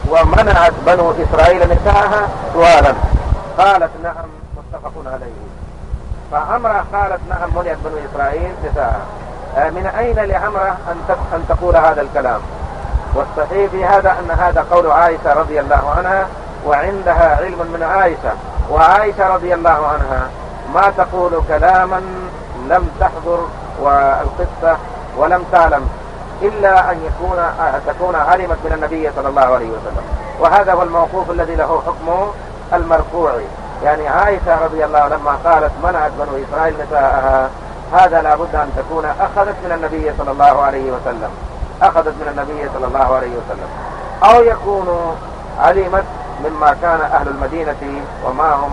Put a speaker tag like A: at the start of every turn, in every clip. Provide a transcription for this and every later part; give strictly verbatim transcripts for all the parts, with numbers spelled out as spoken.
A: ومنعت بنو إسرائيل نساءها سؤالا؟ قالت نعم متفق عليه. فعمرة قالت نعم منعت بنو إسرائيل نساءها. من أين لعمرة أن تقول هذا الكلام؟ والصحيح في هذا أن هذا قول عائشة رضي الله عنها، وعندها علم من عائشة، وعائشة رضي الله عنها ما تقول كلاما لم تحضر والقصة ولم تعلم إلا أن يكون تكون علمت من النبي صلى الله عليه وسلم. وهذا هو الموقوف الذي له حكم المرفوع. يعني عائشة رضي الله عنها لما قالت منعت بنو إسرائيل نساءها، هذا لابد أن تكون أخذت من النبي صلى الله عليه وسلم، أخذت من النبي صلى الله عليه وسلم، أو يكون علمت مما كان أهل المدينة ومعهم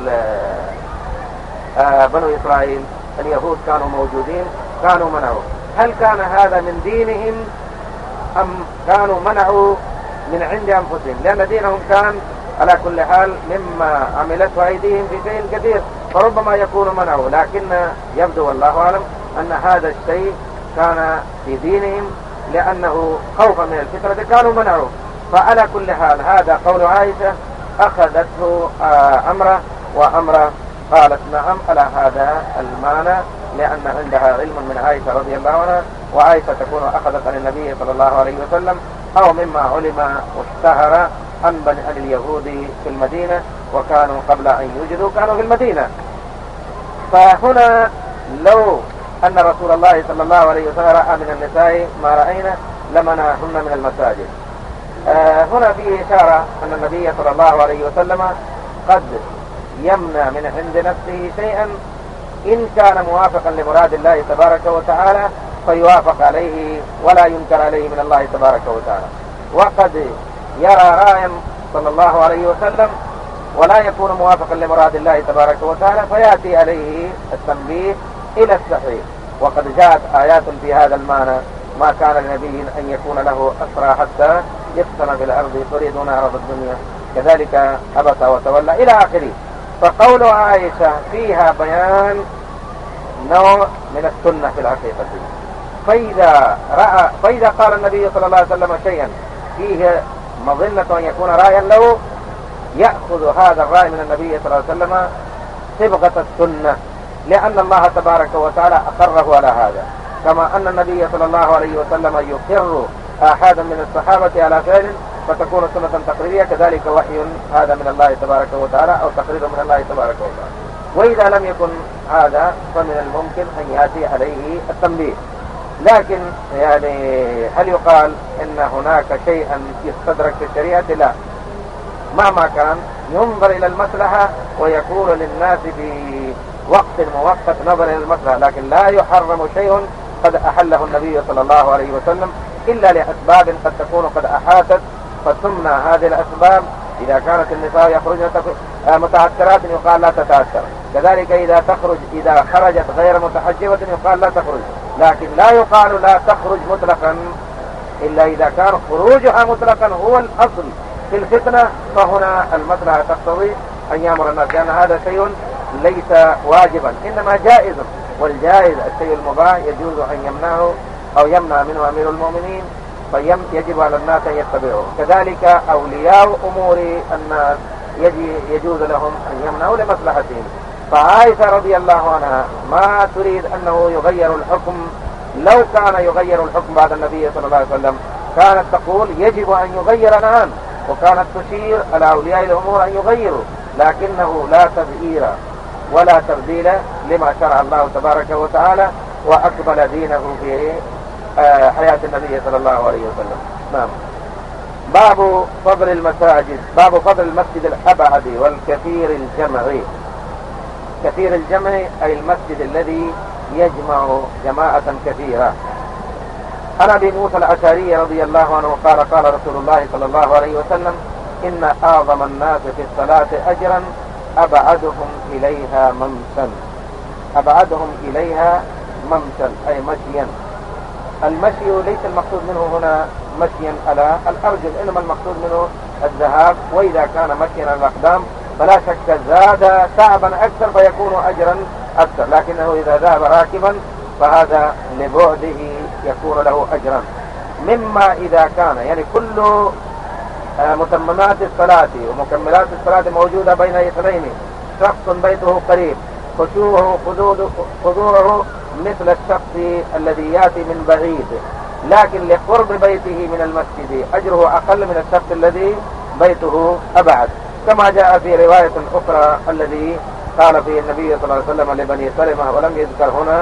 A: بنو إسرائيل اليهود كانوا موجودين كانوا منعوا. هل كان هذا من دينهم أم كانوا منعوا من عند أنفسهم؟ لأن دينهم كان على كل حال مما عملته أيديهم في شيء كثير، فربما يكون منعوا، لكن يبدو والله أعلم أن هذا الشيء كان في دينهم لأنه خوفا من الفتنة كانوا منعوا. فعلى كل حال هذا قول عائشة أخذته عمرة، وعمرة قالت نعم على هذا المعنى لأن عندها علم من عائشة رضي الله عنها، وعائشة تكون أخذت عن النبي صلى الله عليه وسلم أو مما علم واشتهر عن بني اليهود في المدينة، وكانوا قبل أن يوجدوا كانوا في المدينة. فهنا لو أن رسول الله صلى الله عليه وسلم رأى من النساء ما رأينا لمنعهن من المساجد. آه هنا فيه إشارة أن النبي صلى الله عليه وسلم قد يمنع من عند نفسه شيئا إن كان موافقا لمراد الله تبارك وتعالى فيوافق عليه ولا ينكر عليه من الله تبارك وتعالى، وقد يرى رايا صلى الله عليه وسلم ولا يكون موافقا لمراد الله تبارك وتعالى فيأتي عليه التنبيه إلى الصحيح. وقد جاءت آيات في هذا المعنى: ما كان لنبي أن يكون له أسرى حتى يسكن في الأرض تريدون عرض الدنيا كذلك عبس وتولى إلى آخره. فقول عائشة فيها بيان نوع من السنة في الحقيقة. فإذا رأى فإذا قال النبي صلى الله عليه وسلم شيئا فيه مظنة أن يكون رايا له، يأخذ هذا الرأي من النبي صلى الله عليه وسلم صبغة السنة، لأن الله تبارك وتعالى أقره على هذا، كما أن النبي صلى الله عليه وسلم يقر أحدا من الصحابة على فعل فتكون سنة تقريرية، كذلك وحي هذا من الله تبارك وتعالى أو تقرير من الله تبارك وتعالى. وإذا لم يكن هذا فمن الممكن أن يأتي عليه التنبيه. لكن يعني هل يقال إن هناك شيئا يستدرك في الشريعة؟ لا، مهما كان ينظر إلى المصلحة ويكون للناس في وقت مؤقت نظر إلى المصلحة، لكن لا يحرم شيء قد أحله النبي صلى الله عليه وسلم إلا لأسباب قد تكون قد أحاتت فتمنع هذه الأسباب. إذا كانت النساء يخرجن متعثرات يقال لا تتعثر، كذلك إذا تخرج إذا خرجت غير متحجبة يقال لا تخرج، لكن لا يقال لا تخرج مطلقا إلا إذا كان خروجها مطلقا هو الأصل في الفتنة، فهنا المصلحة تقتضي أن يأمر الناس، لأن هذا شيء ليس واجبا إنما جائز، والجائز الشيء المباح يجوز أن يمنعه أو يمنع منه أمير المؤمنين، فيجب على الناس أن يتبعوه. كذلك أولياء أمور الناس يجوز لهم أن يمنعوا لمصلحتهم. فعائشة رضي الله عنها ما تريد أنه يغير الحكم، لو كان يغير الحكم بعد النبي صلى الله عليه وسلم كانت تقول يجب أن يغير الآن، وكانت تشير على أولياء الأمور أن يغيروا، لكنه لا تغيير ولا تبديل لما شرع الله تبارك وتعالى وأقبل دينه في حياة النبي صلى الله عليه وسلم. نعم. باب فضل المساجد، باب فضل المسجد الأبعد والكثير الجمع. كثير الجمع أي المسجد الذي يجمع جماعة كثيرة. عن أبي موسى الأشعري رضي الله عنه قال قال رسول الله صلى الله عليه وسلم: إن أعظم الناس في الصلاة أجرا أبعدهم إليها ممشا. أبعدهم إليها ممشا أي مشيا. المشي ليس المقصود منه هنا مشيا على الأرجل، إنما المقصود منه الذهاب، وإذا كان مشيا على الأقدام فلا شك زاد تعبا أكثر فيكون أجرا أكثر، لكنه إذا ذهب راكبا فهذا لبعده يكون له أجرا. مما إذا كان يعني كل متممات الصلاة ومكملات الصلاة موجودة بين اثنين، شخص بيته قريب خشوعه حضوره مثل الشخص الذي يأتي من بعيد، لكن لقرب بيته من المسجد أجره أقل من الشخص الذي بيته أبعد، كما جاء في رواية أخرى الذي قال فيه النبي صلى الله عليه وسلم لبني سلمة ولم يذكر هنا،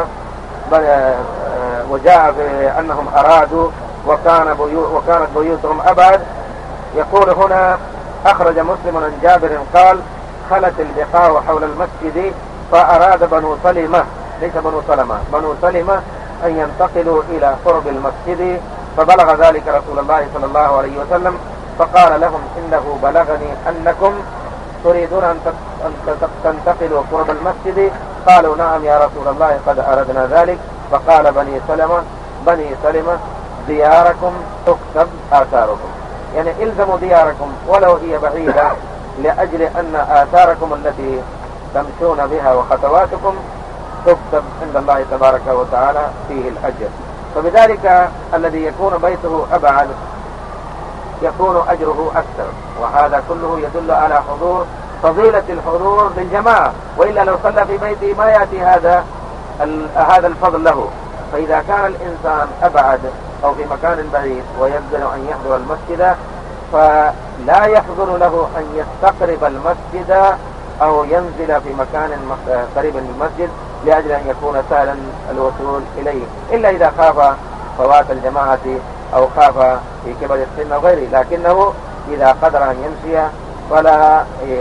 A: وجاء في أنهم أرادوا وكان بيوت وكانت بيوتهم أبعد. يقول هنا أخرج مسلم عن جابر قال خلت البقاع حول المسجد فأراد بنو سلمة ليس بنو سلمة بنو سلمة أن ينتقلوا إلى قرب المسجد، فبلغ ذلك رسول الله صلى الله عليه وسلم فقال لهم إنه بلغني أنكم تريدون أن تنتقلوا قرب المسجد، قالوا نعم يا رسول الله قد أردنا ذلك، فقال بني سلمة بني سلمة دياركم تكتب آثاركم، يعني الزموا دياركم ولو هي بعيدة، لأجل أن آثاركم التي تمشون بها وخطواتكم تكتب عند الله تبارك وتعالى فيه الأجر. فبذلك الذي يكون بيته أبعد يكون أجره أكثر، وهذا كله يدل على حضور فضيلة الحضور بالجماعة، وإلا لو صلى في بيته ما يأتي هذا هذا الفضل له. فإذا كان الإنسان أبعد أو في مكان بعيد ويقدر أن يحضر المسجد فلا يحضر له أن يستقرب المسجد أو ينزل في مكان قريب من المسجد لأجل أن يكون سهلا الوصول إليه، إلا إذا خاف فوات الجماعة أو خاف في كبر السن أو غيره، لكنه إذا قدر أن يمشي فلا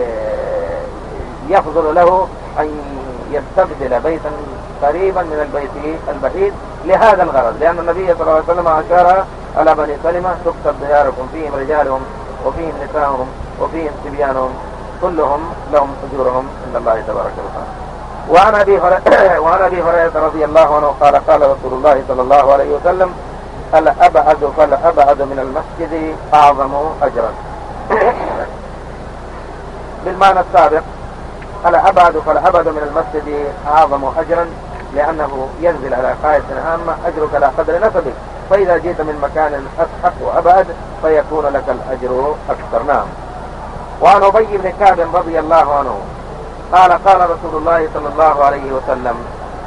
A: يفضل له أن يستبدل بيتا قريبا من البيت البعيد لهذا الغرض، لأن النبي صلى الله عليه وسلم أشار على بني سلمة تكتب دياركم فيهم رجالهم وفيهم نساءهم وفيهم صبيانهم كلهم لهم أجورهم عند الله تبارك وتعالى. وعن أبي هريرة وعن أبي هريرة رضي الله عنه قال قال رسول الله صلى الله عليه وسلم الأبعد فالأبعد من المسجد أعظم أجرا. بالمعنى السابق الأبعد فالأبعد من المسجد أعظم أجرا، لأنه ينزل على قاعدة عامة أجرك على قدر نسبك، فإذا جئت من مكان أسحق وأبعد فيكون لك الأجر أكثر. نعم. وعن أبي بن كعب رضي الله عنه قال قال رسول الله صلى الله عليه وسلم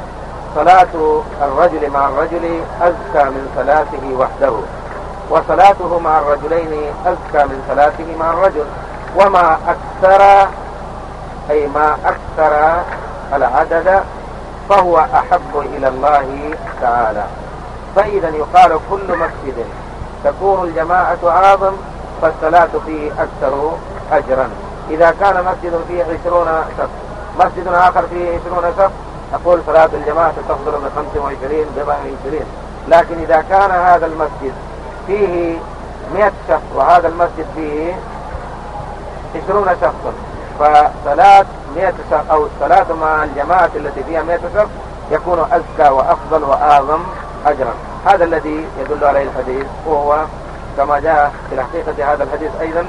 A: صلاة الرجل مع الرجل أزكى من صلاته وحده، وصلاته مع الرجلين أزكى من صلاته مع الرجل، وما أكثر أي ما أكثر العدد فهو أحب إلى الله تعالى. فإذا يقال كل مسجد تكون الجماعة أعظم فالصلاة فيه أكثر أجرا. إذا كان مسجد فيه عشرون شخص مسجد آخر فيه عشرون شخص أقول صلاة الجماعة تفضل من خمس وعشرين بضع وعشرين، لكن إذا كان هذا المسجد فيه مئة شخص وهذا المسجد فيه عشرون شخص فصلاة مئة شخص أو الصلاة مع الجماعة التي فيها مئة شخص يكون أزكى وأفضل وأعظم أجرا. هذا الذي يدل عليه الحديث، وهو كما جاء في الحقيقة هذا الحديث أيضا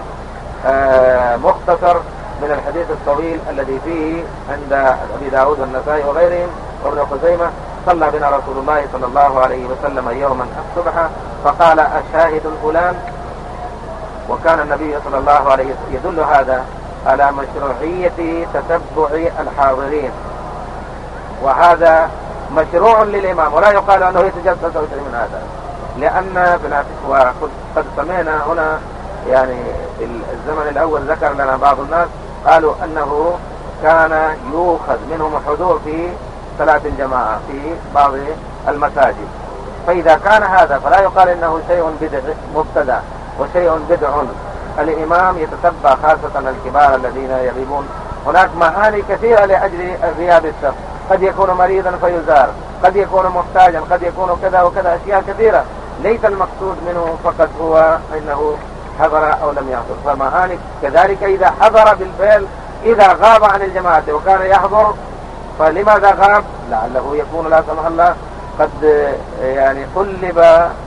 A: مختصر من الحديث الطويل الذي فيه عند أبي داود والنسائي وغيرهم وابن خزيمة صلى بنا رسول الله صلى الله عليه وسلم يوما الصبح فقال أشاهد فلان، وكان النبي صلى الله عليه وسلم يدل هذا على مشروعية تتبع الحاضرين، وهذا مشروع للإمام، ولا يقال أنه يتجسس من هذا، لأن قد سمعنا هنا يعني في الزمن الأول ذكر لنا بعض الناس قالوا أنه كان يؤخذ منهم حضور في صلاة الجماعة في بعض المساجد، فإذا كان هذا فلا يقال إنه شيء بدع مبتدع وشيء بدع. الإمام يتتبع خاصة الكبار الذين يغيبون، هناك معاني كثيرة لأجل غياب الشخص، قد يكون مريضا فيزار، قد يكون محتاجا، قد يكون كذا وكذا، أشياء كثيرة ليس المقصود منه فقط هو أنه حضر أو لم يحضر، فمعاني كذلك إذا حضر بالفعل إذا غاب عن الجماعة وكان يحضر فلماذا غاب؟ لعله يكون لا سمح الله قد يعني قلب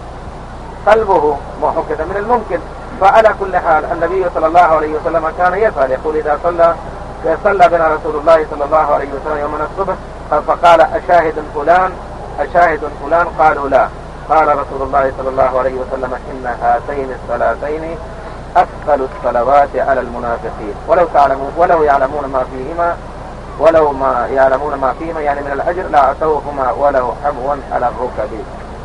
A: قلبه وحكة من الممكن. فعلى كل حال النبي صلى الله عليه وسلم كان يسأل يقول إذا صلى صلى بنا رسول الله صلى الله عليه وسلم يوم الصبح فقال أشاهد فلان أشاهد فلان قالوا لا، قال رسول الله صلى الله عليه وسلم إن هاتين الصلاتين أثقل الصلوات على المنافقين ولو تعلمون ولو يعلمون ما فيهما ولو ما يعلمون ما فيهما يعني من الأجر لا أتوهما ولو حبوا على الركب.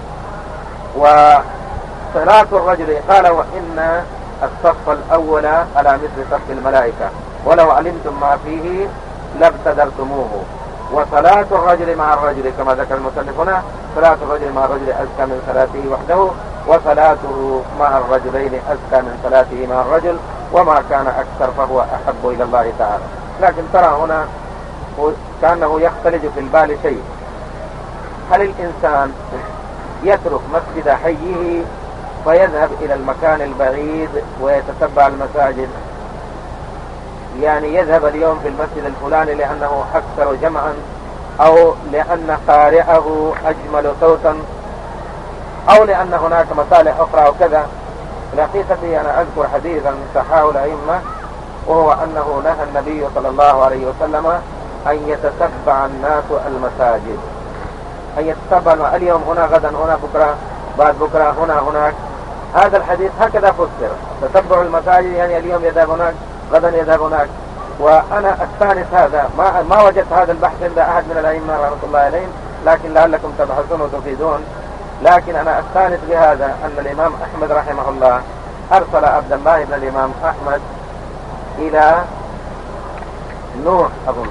A: وصلاة الرجل قال وإن الصف الأول على مثل صف الملائكة ولو علمتم ما فيه لابتدرتموه. وصلاة الرجل مع الرجل كما ذكر المصنف هنا صلاة الرجل مع الرجل أزكى من صلاته وحده وصلاته مع الرجلين أزكى من صلاته مع الرجل وما كان أكثر فهو أحب إلى الله تعالى. لكن ترى هنا كأنه يختلج في البال شيء. هل الإنسان يترك مسجد حيه فيذهب إلى المكان البعيد ويتتبع المساجد؟ يعني يذهب اليوم في المسجد الفلاني لأنه أكثر جمعا أو لأن قارئه أجمل صوتا أو لأن هناك مصالح أخرى وكذا. الحقيقة أنا أذكر حديثا صححه الأئمة وهو أنه نهى النبي صلى الله عليه وسلم أن يتتبع الناس المساجد، أن يتتبع اليوم هنا غدا هنا بكرة بعد بكرة هنا هناك. هذا الحديث هكذا فسر، تتبع المساجد يعني اليوم يذهب هناك غدا يذهب هناك. وأنا أستانس هذا، ما, ما وجدت هذا البحث عند أحد من الأئمة رحمة الله عليهم، لكن لعلكم تبحثون وتفيدون. لكن أنا أستانس بهذا أن الإمام أحمد رحمه الله أرسل عبد الله بن الإمام أحمد إلى نوح أظن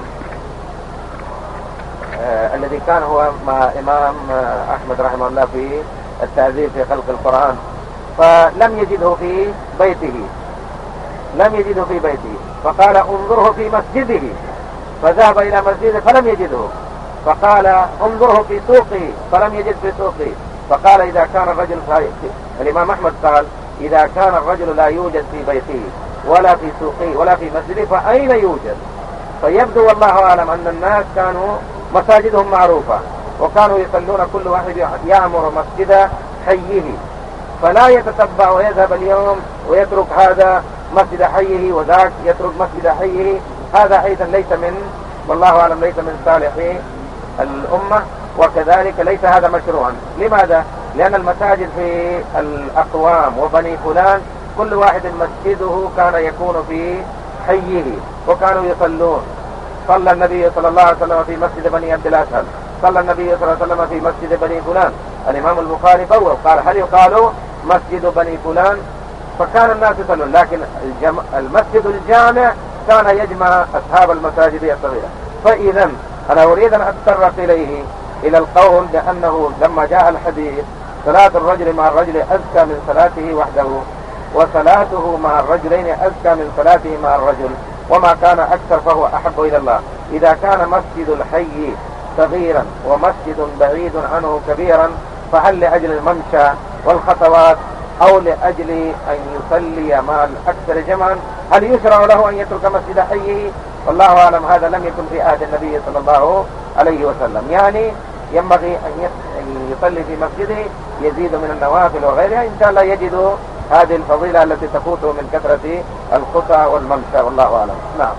A: آه الذي كان هو مع إمام آه أحمد رحمه الله في التعذيب في خلق القرآن، فلم يجده في بيته لم يجده في بيته فقال انظره في مسجده، فذهب إلى مسجده فلم يجده، فقال انظره في سوقه فلم يجد في سوقه، فقال إذا كان الرجل الإمام أحمد قال إذا كان الرجل لا يوجد في بيته ولا في سوقه ولا في مسجده فأين يوجد؟ فيبدو والله أعلم أن الناس كانوا مساجدهم معروفة وكانوا يصلون كل واحد يعمر مسجد حيه، فلا يتتبع ويذهب اليوم ويترك هذا مسجد حيه وذاك يترك مسجد حيه. هذا أيضا ليس من والله أعلم ليس من صالح الأمة، وكذلك ليس هذا مشروعا. لماذا؟ لأن المساجد في الأقوام وبني فلان كل واحد مسجده كان يكون في حيه وكانوا يصلون. صلى النبي صلى الله عليه وسلم في مسجد بني عبد الأسهل، صلى النبي صلى الله عليه وسلم في مسجد بني فلان. الإمام البخاري بوّب قال هل يقال مسجد بني فلان؟ فكان الناس يصلون، لكن الجم... المسجد الجامع كان يجمع أصحاب المساجد الصغيرة. فإذا أنا أريد أن أتطرق إليه إلى القول بأنه لما جاء الحديث صلاة الرجل مع الرجل أزكى من صلاته وحده وصلاته مع الرجلين أزكى من صلاته مع الرجل وما كان أكثر فهو أحب إلى الله. إذا كان مسجد الحي صغيرا ومسجد بعيد عنه كبيرا فهل لأجل الممشى والخطوات أو لأجل أن يصلي مع الأكثر جمعا هل يشرع له أن يترك مسجد حيه؟ والله أعلم هذا لم يكن في عهد النبي صلى الله عليه وسلم. يعني ينبغي أن يصلي في مسجده يزيد من النوافل وغيرها إن شاء الله يجد هذه الفضيلة التي تفوته من كثرة الخطى والممشى والله أعلم. نعم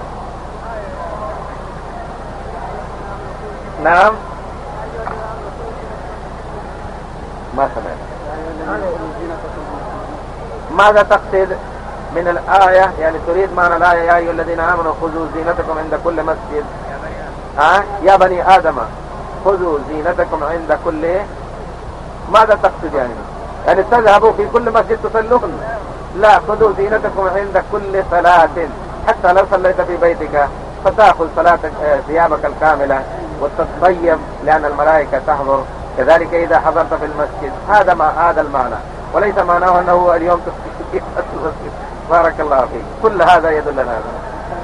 A: نعم ما سمعت. ماذا تقصد من الآية؟ يعني تريد معنى الآية يا أيها الذين آمنوا خذوا زينتكم عند كل مسجد. ها يا بني آدم خذوا زينتكم عند كل، ماذا تقصد يعني؟ يعني تذهبوا في كل مسجد تصلون؟ لا، خذوا زينتكم عند كل صلاة، حتى لو صليت في بيتك فتأخذ صلاتك ثيابك الكاملة وتتطيب لأن الملائكة تحضر، كذلك إذا حضرت في المسجد. هذا ما هذا المعنى، وليس معناه أنه اليوم تسكت المسجد. بارك الله فيك. كل هذا يدل على هذا.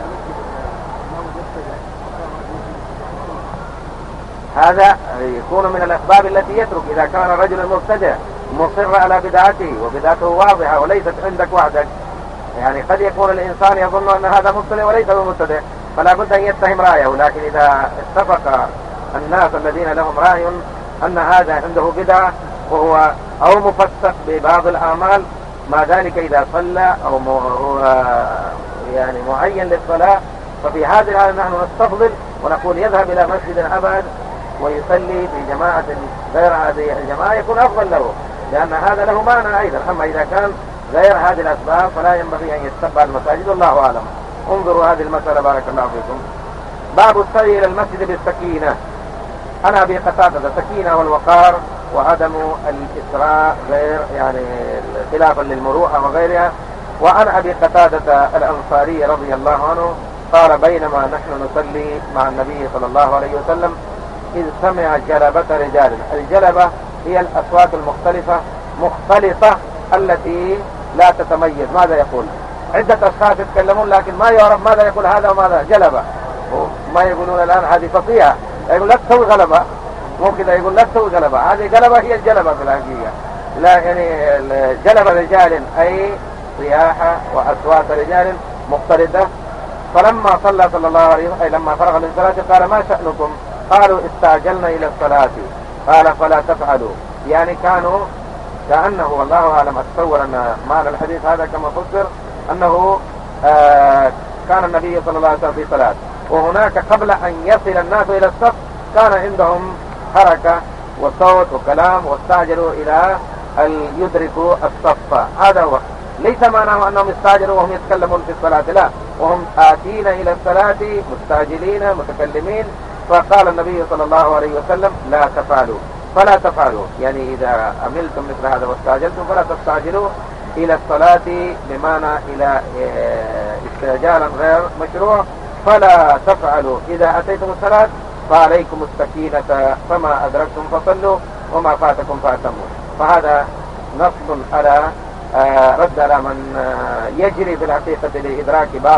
A: هذا يكون من الأسباب التي يترك إذا كان الرجل المبتدع مصر على بدعته وبدعته واضحة وليست عندك وحدك. يعني قد يكون الإنسان يظن أن هذا مبتدع وليس بمبتدع، فلا بد أن يتهم رأيه. لكن إذا اتفق الناس الذين لهم رأي أن هذا عنده بدعة وهو أو مفسق ببعض الأعمال، ما ذلك إذا صلى أو هو يعني معين للصلاة، ففي هذه الحالة نحن نستفضل ونقول يذهب إلى مسجد أبعد ويصلي في جماعة غير هذه الجماعة يكون أفضل له، لأن هذا له معنى أيضا. أما إذا كان غير هذه الأسباب فلا ينبغي أن يتبع المساجد، والله أعلم. انظروا هذه المسألة بارك الله فيكم. باب السعي إلى المسجد بالسكينة. أنا أبي قتادة السكينة والوقار وعدم الإسراء غير يعني خلافا للمروءة وغيرها. وعن أبي قتادة الأنصاري رضي الله عنه قال بينما نحن نصلي مع النبي صلى الله عليه وسلم إذ سمع جلبة رجال. الجلبة هي الأصوات المختلفة مختلطة التي لا تتميز. ماذا يقول؟ عدة أشخاص يتكلمون لكن ما يعرف ماذا يقول هذا وماذا. جلبة ما يقولون الآن هذه فصيحة، يقول لا تسوي غلبة، مو كذا، يقول لا تسوي غلبة. هذه غلبة هي الجلبة في الحقيقة. لا يعني جلبة رجال أي صياحة وأصوات رجال مختلطة. فلما صلى صلى الله عليه وسلم أي لما فرغ من الصلاة قال ما شأنكم؟ قالوا استعجلنا إلى الصلاة. قال فلا تفعلوا. يعني كانوا كأنه والله أعلم أتصور أن معنى الحديث هذا كما فسر أنه آه كان النبي صلى الله عليه وسلم في صلاة، وهناك قبل أن يصل الناس إلى الصف كان عندهم حركة وصوت وكلام واستعجلوا إلى أن يدركوا الصف. هذا هو، ليس معناه أنهم استعجلوا وهم يتكلمون في الصلاة، لا، وهم آتين إلى الصلاة مستعجلين متكلمين. فقال النبي صلى الله عليه وسلم لا تفعلوا فلا تفعلوا، يعني إذا عملتم مثل هذا واستعجلتم فلا تستعجلوا إلى الصلاة، بمعنى إلى استعجالا غير مشروع. فلا تفعلوا إذا أتيتم الصلاة فعليكم السكينة فما أدركتم فصلوا وما فاتكم فأتموا. فهذا نص على رد على من يجري في الحقيقة لإدراك بعض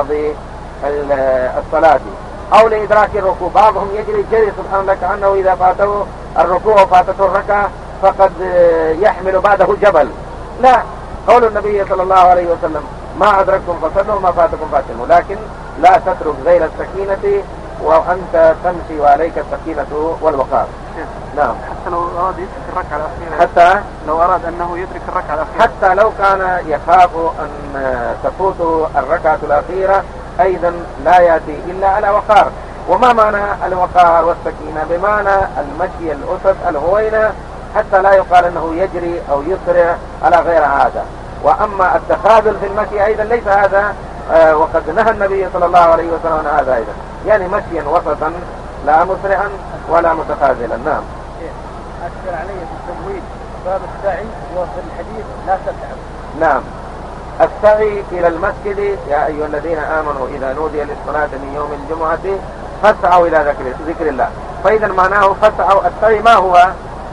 A: الصلاة أو لإدراك الركوع. بعضهم يجري جري سبحان الله كأنه إذا فاته الركوع وفاتته الركعة فقد يحمل بعده جبل. لا، قول النبي صلى الله عليه وسلم ما أدركتم فصلوا وما فاتكم فاتموا، لكن لا تترك ذيل السكينة وأنت تمشي وعليك السكينة والوقار. نعم.
B: حتى لو أراد يدرك الركعة الأخيرة،
A: حتى
B: لو أراد أنه يدرك الركعة الأخيرة،
A: حتى لو كان يخاف أن تفوته الركعة الأخيرة أيضا لا يأتي إلا على وقار. وما معنى الوقار والسكينة؟ بمعنى المشي الأسد الهوينة حتى لا يقال أنه يجري أو يسرع على غير عادة. وأما التخاذل في المشي أيضا ليس هذا، آه وقد نهى النبي صلى الله عليه وسلم عن هذا أيضا، يعني مشيا وسطا لا مسرعا ولا متخاذلا. نعم.
B: أكثر علي في التمويل باب السعي وفي الحديث لا تتعب.
A: نعم. السعي إلى المسجد يا أيها الذين آمنوا إذا نودي للصلاة من يوم الجمعة فاسعوا إلى ذكر, ذكر الله. فإذا معناه فاسعوا. السعي ما هو؟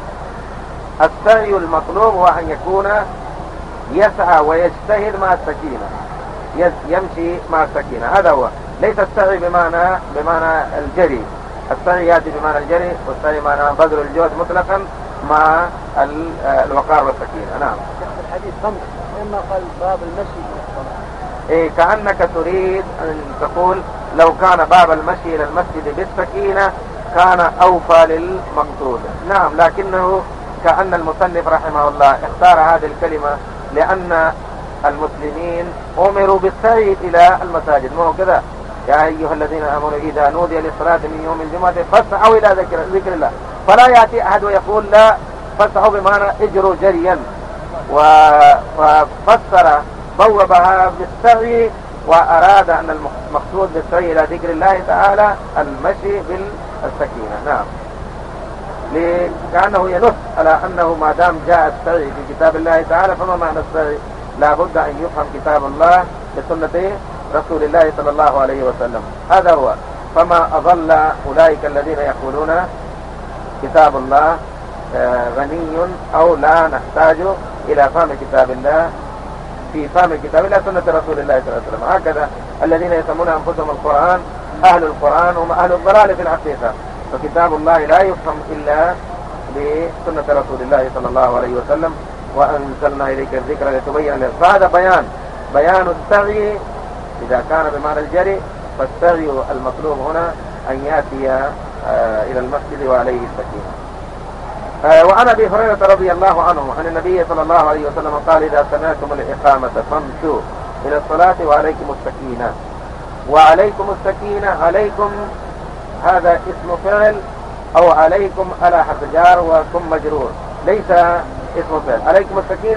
A: السعي المطلوب هو أن يكون يسعى ويجتهد مع السكينة، يمشي مع السكينة. هذا هو، ليس السعي بمعنى بمعنى الجري. السعي يأتي بمعنى الجري، والسعي معنى بذل الجهد مطلقا مع الوقار والسكينة. نعم.
B: الحديث خمس، إما قال باب المشي إلى الصلاة.
A: إيه، كأنك تريد أن تقول لو كان باب المشي إلى المسجد بالسكينة كان أوفى للمقصود. نعم، لكنه كأن المصنف رحمه الله اختار هذه الكلمة لأن المسلمين أمروا بالسعي إلى المساجد، ما هو كذا؟ يا أيها الذين آمنوا إذا نودي للصلاة من يوم الجمعة فاسعوا إلى ذكر, ذكر الله. فلا يأتي أحد ويقول لا فاسعوا بمعنى اجروا جريا، وفسر بوبها بالسعي وأراد أن المقصود بالسعي إلى ذكر الله تعالى المشي بالسكينة. نعم، لأنه ينص على أنه ما دام جاء السعي في كتاب الله تعالى فما معنى السعي؟ لا بد أن يفهم كتاب الله بسنة رسول الله صلى الله عليه وسلم. هذا هو. فما أضل أولئك الذين يقولون كتاب الله غني أو لا نحتاج إلى فهم كتاب الله، في فهم كتاب الله سنة رسول الله صلى الله عليه وسلم. هكذا الذين يسمون أنفسهم القرآن أهل القرآن هم أهل الضلال في الحقيقة. فكتاب الله لا يفهم إلا بسنة رسول الله صلى الله عليه وسلم. وأنزلنا إليك الذكر لتبين للناس. فهذا بيان بيان السعي إذا كان بمعنى الجري، فالسعي المطلوب هنا أن يأتي إلى المسجد وعليه السكينة. وعن أبي هريرة رضي الله عنه عن النبي صلى الله عليه وسلم قال إذا سمعتم الإقامة فامشوا إلى الصلاة وعليكم السكينة. وعليكم السكينة، عليكم هذا اسم فعل أو عليكم على حرف جار وكم مجرور، ليس اسم فعل. عليكم السكينة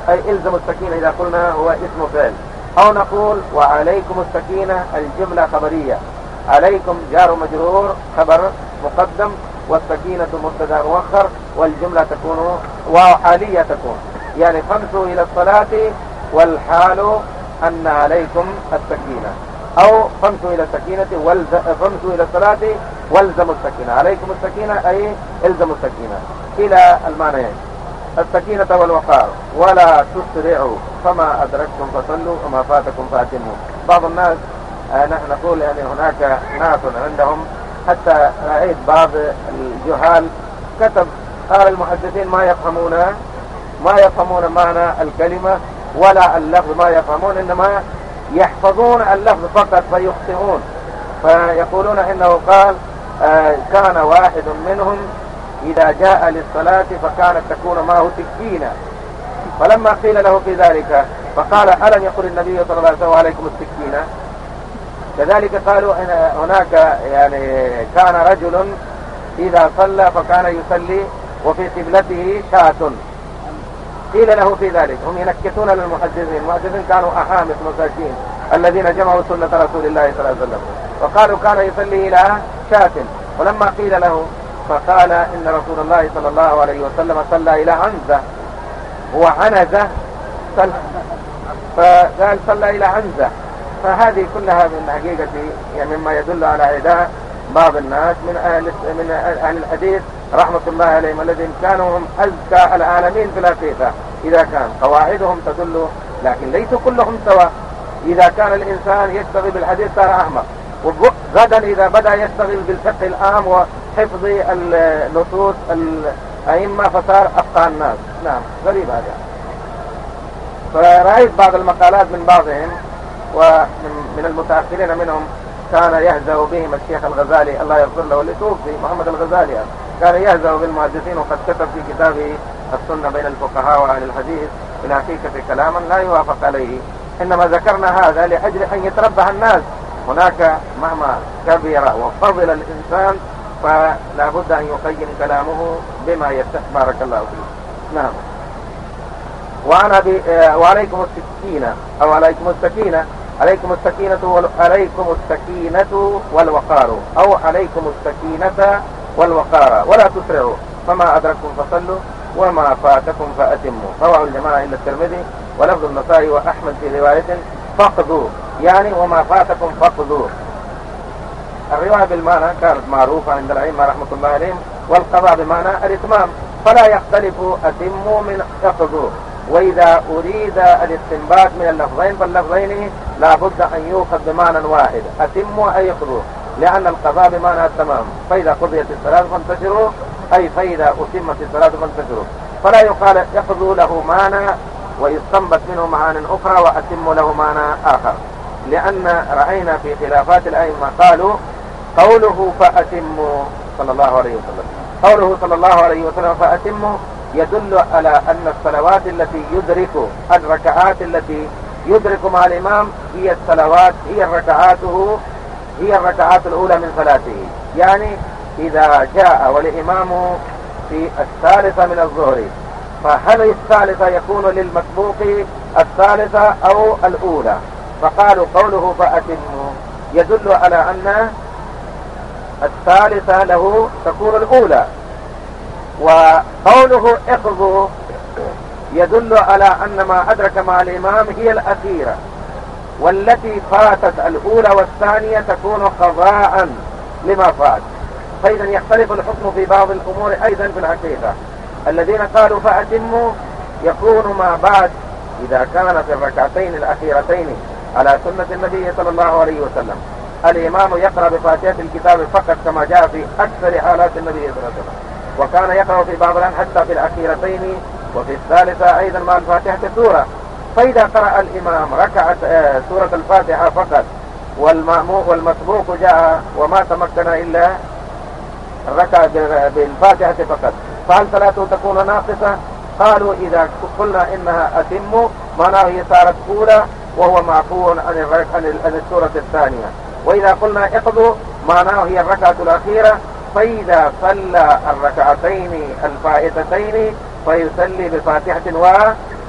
A: أي الزموا السكينة إذا قلنا هو اسم فعل، أو نقول وعليكم السكينة الجملة خبرية، عليكم جار مجرور خبر مقدم، والسكينة مبتدا مؤخر، والجملة تكون وحالية تكون، يعني فامشوا إلى الصلاة والحال أن عليكم السكينة، أو فامشوا إلى السكينة والز... فامشوا إلى الصلاة والزموا السكينة، عليكم السكينة أي الزموا السكينة، إلى المعنيين السكينة والوقار. ولا تسرعوا فما أدركتم فصلوا وما فاتكم فأتموا. بعض الناس آه نحن نقول يعني هناك ناس عندهم، حتى رأيت بعض الجهال كتب قال المحدثين ما يفهمون ما يفهمون معنى الكلمة ولا اللفظ ما يفهمون، إنما يحفظون اللفظ فقط فيخطئون، فيقولون إنه قال آه كان واحد منهم إذا جاء للصلاة فكانت تكون معه سكينة، فلما قيل له في ذلك فقال ألم يقل النبي صلى الله عليه وسلم عليكم السكينة؟ كذلك قالوا إن هناك يعني كان رجل إذا صلى فكان يصلي وفي قبلته شاة، قيل له في ذلك. هم ينكتون للمحدثين، المحدثين كانوا أحامس مساكين الذين جمعوا سنة رسول الله صلى الله عليه وسلم، وقالوا كان يصلي إلى شاة، ولما قيل له فقال إن رسول الله صلى الله عليه وسلم صلى إلى عنزة، هو عنزة صلى، فقال صلى إلى عنزة. فهذه كلها من حقيقة يعني مما يدل على عداء بعض الناس من أهل, من أهل الحديث رحمة الله عليهم، الذين كانوا هم أزكى العالمين في الحقيقة إذا كان قواعدهم تدل، لكن ليسوا كلهم سواء. إذا كان الإنسان يشتغل بالحديث صار أحمق، وغدا إذا بدأ يشتغل بالفقه العام وحفظ النصوص الأئمة فصار أفقه الناس. نعم غريب هذا. فرأيت بعض المقالات من بعضهم ومن المتأخرين منهم كان يهزأ بهم الشيخ الغزالي الله يغفر له، اللي توفي محمد الغزالي، كان يهزأ بالمحدثين، وقد كتب في كتابه السنة بين الفقهاء وأهل الحديث في الحقيقة كلاما لا يوافق عليه. إنما ذكرنا هذا لأجل أن يتربح الناس. هناك مهما كبر وفضل الإنسان فلا بد أن يقيم كلامه بما يتفق بارك الله فيه. نعم. وأنا ب... وعليكم السكينة أو عليكم السكينة، عليكم السكينة وال... عليكم السكينة والوقار، أو عليكم السكينة والوقار، ولا تسرعوا فما أدركتم فصلوا وما فاتكم فأتموا. رواه الجماعة إلا الترمذي، ولفظ النسائي وأحمد في رواية فقدوا، يعني وما فاتكم فقدوا. الرواية بالمعنى كانت معروفة عند الأئمة رحمة الله عليهم، والقضاء بمعنى الإتمام، فلا يختلف أتموا من فقدوا. وإذا أريد الاستنباط من اللفظين فاللفظين لا بد أن يؤخذ بمعنى واحد، أتموا أي يقضوا، لأن القضاء بمعنى التمام، فإذا قضيت الصلاة فانتشروا، أي فإذا أتمت الصلاة فانتشروا، فلا يقال يقضوا له معنى ويستنبط منه معان أخرى وأتموا له معنى آخر، لأن رأينا في خلافات الأئمة قالوا قوله فأتموا صلى الله عليه وسلم، قوله صلى الله عليه وسلم فأتموا يدل على أن الصلوات التي يدرك الركعات التي يدرك مع الإمام هي الصلوات هي الركعاته هي الركعات الأولى من صلاته. يعني إذا جاء والإمام في الثالثة من الظهر فهل الثالثة يكون للمسبوق الثالثة أو الأولى؟ فقالوا قوله فأتموا يدل على أن الثالثة له تكون الأولى، وقوله اقضوا يدل على أن ما أدرك مع الإمام هي الأخيرة، والتي فاتت الأولى والثانية تكون قضاء لما فات. فإذا يختلف الحكم في بعض الأمور أيضا في الحقيقة. الذين قالوا فأتموا يكون ما بعد إذا كان في الركعتين الأخيرتين على سنة النبي صلى الله عليه وسلم الإمام يقرأ بفاتحة الكتاب فقط كما جاء في أكثر حالات النبي صلى الله عليه وسلم، وكان يقرأ في بعض الأحيان حتى في الأخيرتين وفي الثالثة أيضا مع الفاتحة سورة. فإذا قرأ الإمام ركعة سورة الفاتحة فقط والمسبوق جاء وما تمكن إلا الركعة بالفاتحة فقط، فهل صلاته تكون ناقصة؟ قالوا إذا قلنا إنها أتم معناه هي صارت أولى وهو معفو عن السورة الثانية، وإذا قلنا اقضوا معناه هي الركعة الأخيرة، فإذا صلى الركعتين الفائتتين فيصلي بفاتحة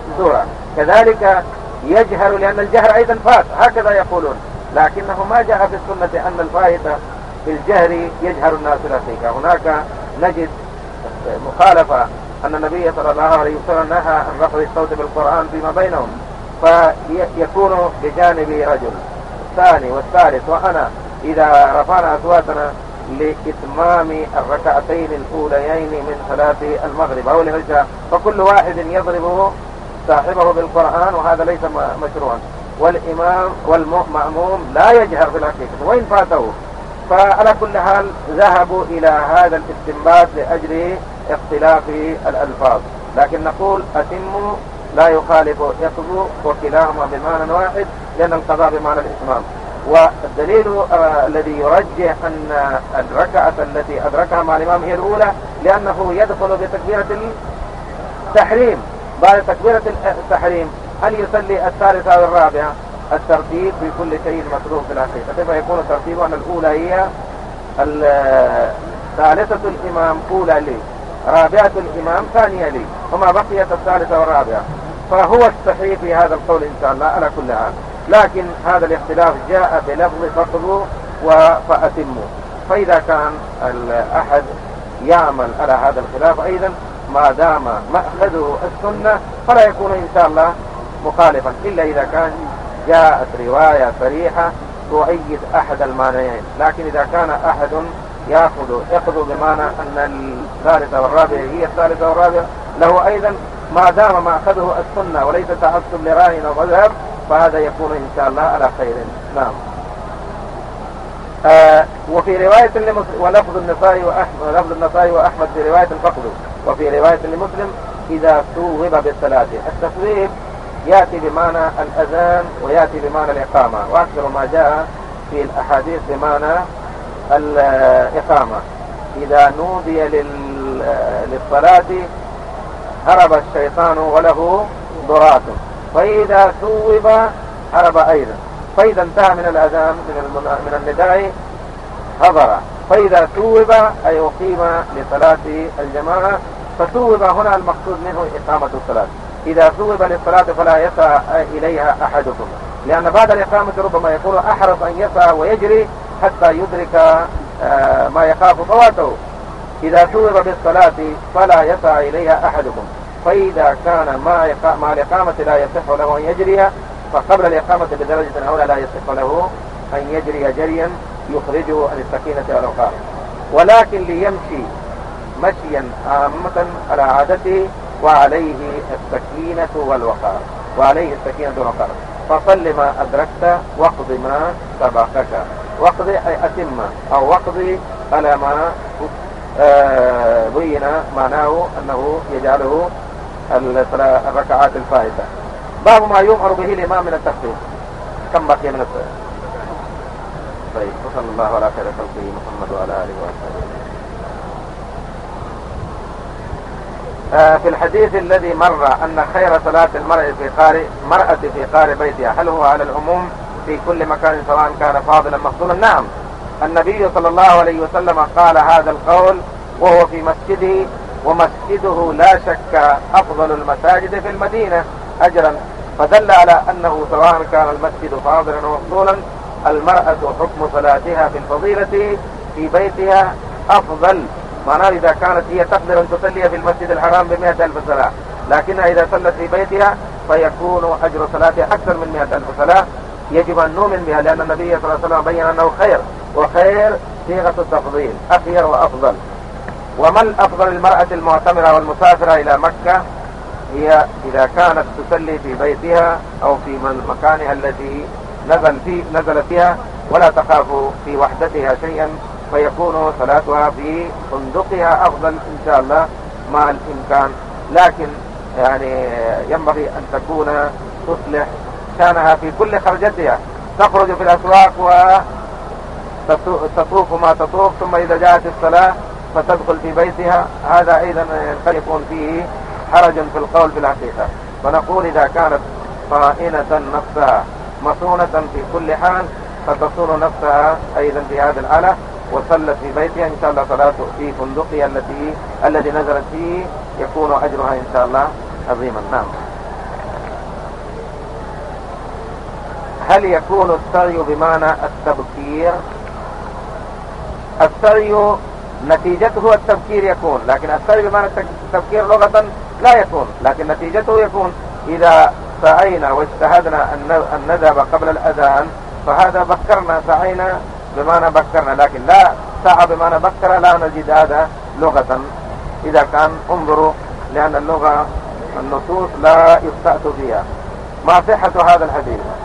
A: سورة. كذلك يجهر، لأن الجهر أيضا فات، هكذا يقولون، لكنه ما جاء في السنة أن الفائت في الجهر يجهر الناس الحقيقة. هناك نجد مخالفة أن النبي صلى الله عليه وسلم نهى عن رفع الصوت بالقرآن فيما بينهم، فيكون بجانب رجل الثاني والثالث وأنا إذا رفعنا أصواتنا لإتمام الركعتين الأوليين من صلاة المغرب أو العشاء، فكل واحد يضرب صاحبه بالقرآن، وهذا ليس مشروعا. والإمام والمأموم لا يجهر في الحقيقة وإن فاته. فعلى كل حال ذهبوا إلى هذا الاستنباط لأجل اختلاف الألفاظ، لكن نقول أتموا لا يخالف يقضوا، وكلاهما بمعنى واحد، لأن القضاء بمعنى الإتمام. والدليل آه الذي يرجح أن الركعة التي أدركها مع الإمام هي الأولى، لأنه يدخل بتكبيرة التحريم. بعد تكبيرة التحريم هل يصلي الثالثة أو الرابعة؟ الترتيب في كل شيء مطلوب في الحقيقة، فيكون الترتيب أن الأولى هي ثالثة الإمام أولى لي، رابعة الإمام ثانية لي، وما بقيت الثالثة والرابعة. فهو الصحيح في هذا القول إن شاء الله على كل حال. لكن هذا الاختلاف جاء بلفظ فقضوا وفأتموا، فإذا كان الأحد يعمل على هذا الخلاف أيضا ما دام مأخذه السنة فلا يكون إن شاء الله مخالفا، إلا إذا كان جاءت رواية صريحة تؤيد أحد المعنيين. لكن إذا كان أحد يأخذ يأخذ بمعنى أن الثالثة والرابعة هي الثالثة والرابعة، له أيضا ما دام مأخذه السنة وليس تعصب لرأي أو مذهب، فهذا يكون إن شاء الله على خير. نعم. آه وفي رواية لمسلم ولفظ النسائي وأحمد لفظ النسائي وأحمد في رواية فقده، وفي رواية لمسلم إذا ثوب بالصلاة. التثويب يأتي بمعنى الأذان ويأتي بمعنى الإقامة، وأكثر ما جاء في الأحاديث بمعنى الإقامة. إذا نودي للصلاة هرب الشيطان وله ضرات، فإذا ثوب هرب أيضا، فإذا انتهى من الأذان من النداء حضر، فإذا ثوب أي أقيم لصلاة الجماعة، فثوب هنا المقصود منه إقامة الصلاة. إذا ثوب للصلاة فلا يسعى إليها أحدكم، لأن بعد الإقامة ربما يكون أحرص أن يسعى ويجري حتى يدرك ما يخاف فواته. إذا ثوب بالصلاة فلا يسعى إليها أحدكم، فإذا كان مع الإقامة لا يصح له أن يجري، فقبل الإقامة بدرجة أولى لا يصح له أن يجري جريا يخرجه عن السكينة والوقار، ولكن ليمشي مشيا عامة على عادته، وعليه السكينة والوقار وعليه السكينة والوقار. فصل ما أدركت واقض ما سبقك. واقض أي أتم أو واقض على ما بين معناه أنه يجعله الركعات الفائتة. باب ما يؤمر به الإمام من التخفيف. كم بقي من الصلاة؟ طيب، وصلى الله على خير خلقه محمد وعلى آله وصحبه. آه في الحديث الذي مر أن خير صلاة المرأة في قار مرأة في قار بيتها، هل هو على العموم في كل مكان سواء كان فاضلا مفضولا؟ نعم، النبي صلى الله عليه وسلم قال هذا القول وهو في مسجده، ومسجده لا شك أفضل المساجد في المدينة أجرا، فدل على أنه سواء كان المسجد فاضلا ومفضولا، المرأة حكم صلاتها في الفضيلة في بيتها أفضل. معناه إذا كانت هي تقدر أن تصلي في المسجد الحرام بمئة ألف صلاة، لكنها إذا صلت في بيتها فيكون أجر صلاتها أكثر من مئة ألف صلاة. يجب أن نؤمن بها، لأن النبي صلى الله عليه وسلم بين أنه خير، وخير صيغة التفضيل، أخير وأفضل. وما الأفضل المرأة المعتمرة والمسافرة إلى مكة؟ هي إذا كانت تصلي في بيتها أو في مكانها الذي نزل فيه نزل فيها، ولا تخاف في وحدتها شيئا، فيكون صلاتها في فندقها أفضل إن شاء الله مع الإمكان. لكن يعني ينبغي أن تكون تصلح شانها في كل خرجتها، تخرج في الأسواق وتطوف ما تطوف، ثم إذا جاءت الصلاة فتدخل في بيتها، هذا أيضا قد يكون فيه حرج في القول في الحقيقة. فنقول إذا كانت طائنة نفسها مصونة في كل حال، فتصون نفسها أيضا في هذه الحالة وصلت في بيتها إن شاء الله صلاته في فندقها التي الذي نزلت فيه، يكون أجرها إن شاء الله عظيما. نعم. هل يكون السعي بمعنى التبكير؟ السعي نتيجته التبكير يكون، لكن السعي بمعنى التبكير لغة لا يكون، لكن نتيجته يكون. إذا سعينا واجتهدنا أن نذهب قبل الأذان فهذا بكرنا، سعينا بمعنى بكرنا، لكن لا سعى بمعنى بكر لا نجد هذا لغة. إذا كان انظروا، لأن اللغة النصوص لا يستأت فيها. ما صحة هذا الحديث؟